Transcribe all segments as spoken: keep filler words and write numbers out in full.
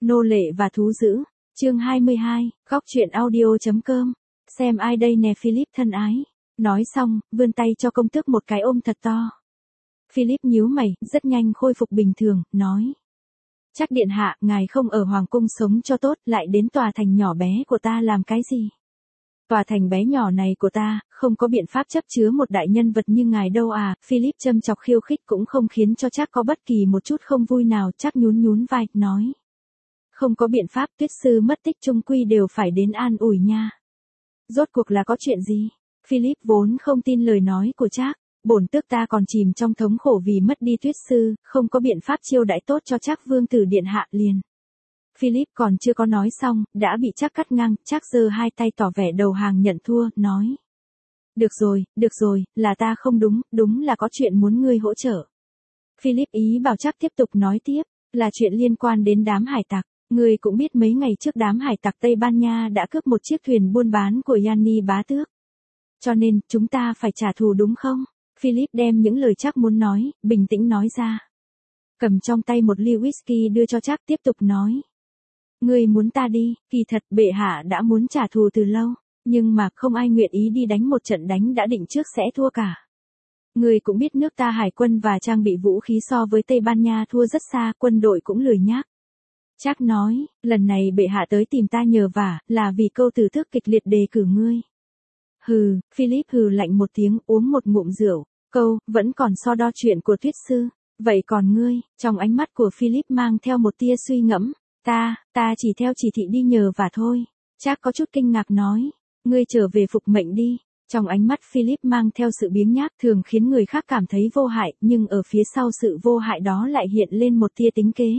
Nô lệ và thú dữ. Chương hai mươi hai, góc truyện audio.com. Xem ai đây nè Philip thân ái. Nói xong, vươn tay cho công tước một cái ôm thật to. Philip nhíu mày, rất nhanh khôi phục bình thường, nói. Chắc điện hạ, ngài không ở hoàng cung sống cho tốt, lại đến tòa thành nhỏ bé của ta làm cái gì? Tòa thành bé nhỏ này của ta, không có biện pháp chấp chứa một đại nhân vật như ngài đâu à, Philip châm chọc khiêu khích cũng không khiến cho chắc có bất kỳ một chút không vui nào, chắc nhún nhún vai, nói. Không có biện pháp, tuyết sư mất tích chung quy đều phải đến an ủi nha. Rốt cuộc là có chuyện gì? Philip vốn không tin lời nói của Trác, bổn tước ta còn chìm trong thống khổ vì mất đi tuyết sư, không có biện pháp chiêu đãi tốt cho Trác vương tử điện hạ liền. Philip còn chưa có nói xong, đã bị Trác cắt ngang, Trác giơ hai tay tỏ vẻ đầu hàng nhận thua, nói. Được rồi, được rồi, là ta không đúng, đúng là có chuyện muốn ngươi hỗ trợ. Philip ý bảo Trác tiếp tục nói tiếp, là chuyện liên quan đến đám hải tặc. Ngươi cũng biết mấy ngày trước đám hải tặc Tây Ban Nha đã cướp một chiếc thuyền buôn bán của Yanni bá tước. Cho nên, chúng ta phải trả thù đúng không? Philip đem những lời Trác muốn nói, bình tĩnh nói ra. Cầm trong tay một ly whisky đưa cho Trác tiếp tục nói. Ngươi muốn ta đi, kỳ thật bệ hạ đã muốn trả thù từ lâu, nhưng mà không ai nguyện ý đi đánh một trận đánh đã định trước sẽ thua cả. Ngươi cũng biết nước ta hải quân và trang bị vũ khí so với Tây Ban Nha thua rất xa, quân đội cũng lười nhác. Trác nói, lần này bệ hạ tới tìm ta nhờ vả, là vì câu từ thức kịch liệt đề cử ngươi. Hừ, Philip hừ lạnh một tiếng, uống một ngụm rượu, câu, vẫn còn so đo chuyện của tuyết sư, vậy còn ngươi, trong ánh mắt của Philip mang theo một tia suy ngẫm, ta, ta chỉ theo chỉ thị đi nhờ vả thôi. Trác có chút kinh ngạc nói, ngươi trở về phục mệnh đi. Trong ánh mắt Philip mang theo sự biếng nhác thường khiến người khác cảm thấy vô hại, nhưng ở phía sau sự vô hại đó lại hiện lên một tia tính kế.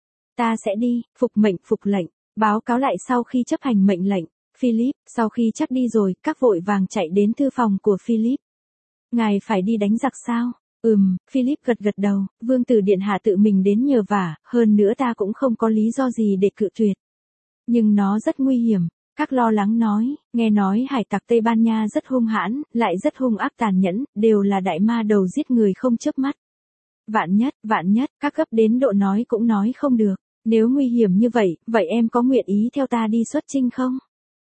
Ta sẽ đi, phục mệnh, phục lệnh, báo cáo lại sau khi chấp hành mệnh lệnh. Philip, sau khi chắc đi rồi, các vội vàng chạy đến thư phòng của Philip. Ngài phải đi đánh giặc sao? Ừm, Philip gật gật đầu, vương tử điện hạ tự mình đến nhờ vả, hơn nữa ta cũng không có lý do gì để cự tuyệt. Nhưng nó rất nguy hiểm, các lo lắng nói, nghe nói hải tặc Tây Ban Nha rất hung hãn, lại rất hung ác tàn nhẫn, đều là đại ma đầu giết người không chớp mắt. Vạn nhất, vạn nhất, các gấp đến độ nói cũng nói không được. Nếu nguy hiểm như vậy, vậy em có nguyện ý theo ta đi xuất chinh không?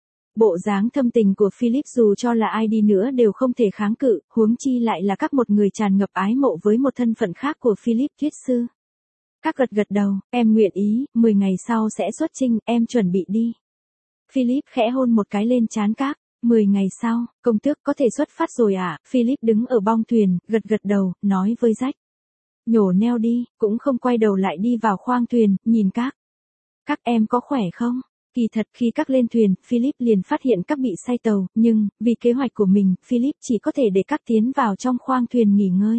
Bộ dáng thâm tình của Philip dù cho là ai đi nữa đều không thể kháng cự, huống chi lại là các một người tràn ngập ái mộ với một thân phận khác của Philip tuyết sư. Các gật gật đầu, em nguyện ý, mười ngày sau sẽ xuất chinh, em chuẩn bị đi. Philip khẽ hôn một cái lên trán Các, mười ngày sau, công tước có thể xuất phát rồi à? Philip đứng ở bong thuyền, gật gật đầu, nói với Jack. Nhổ neo đi, cũng không quay đầu lại đi vào khoang thuyền, nhìn Các. Các em có khỏe không? Kỳ thật khi Các lên thuyền, Philip liền phát hiện Các bị say tàu, nhưng, vì kế hoạch của mình, Philip chỉ có thể để Các tiến vào trong khoang thuyền nghỉ ngơi.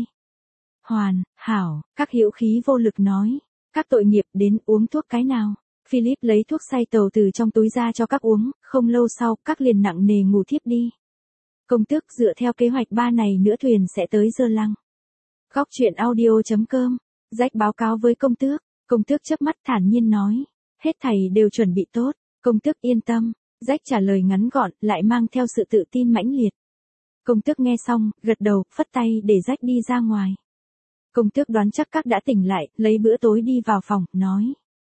Hoàn, hảo, Các hữu khí vô lực nói. Các tội nghiệp đến uống thuốc cái nào? Philip lấy thuốc say tàu từ trong túi ra cho Các uống, không lâu sau, Các liền nặng nề ngủ thiếp đi. Công tước dựa theo kế hoạch ba ngày nữa thuyền sẽ tới Giơ Lăng. Góc truyện audio.com. Jack báo cáo với công tước. Công tước chớp mắt thản nhiên nói. Hết thảy đều chuẩn bị tốt. Công tước yên tâm. Jack trả lời ngắn gọn, lại mang theo sự tự tin mãnh liệt. Công tước nghe xong, gật đầu, phất tay để Jack đi ra ngoài. Công tước đoán chắc Các đã tỉnh lại, lấy bữa tối đi vào phòng, nói.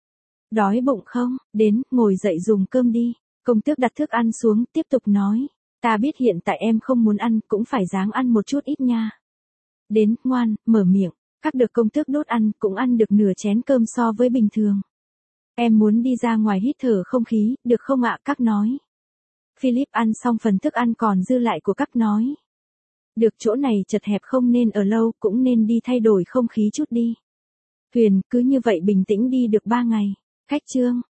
Đói bụng không? Đến, ngồi dậy dùng cơm đi. Công tước đặt thức ăn xuống, tiếp tục nói. Ta biết hiện tại em không muốn ăn, cũng phải ráng ăn một chút ít nha. Đến, ngoan, mở miệng. Các được công tước đốt ăn, cũng ăn được nửa chén cơm so với bình thường. Em muốn đi ra ngoài hít thở không khí, được không ạ? Các nói. Philip ăn xong phần thức ăn còn dư lại của Các nói. Được, chỗ này chật hẹp không nên ở lâu, cũng nên đi thay đổi không khí chút đi. Thuyền, cứ như vậy bình tĩnh đi được ba ngày. Khách chương.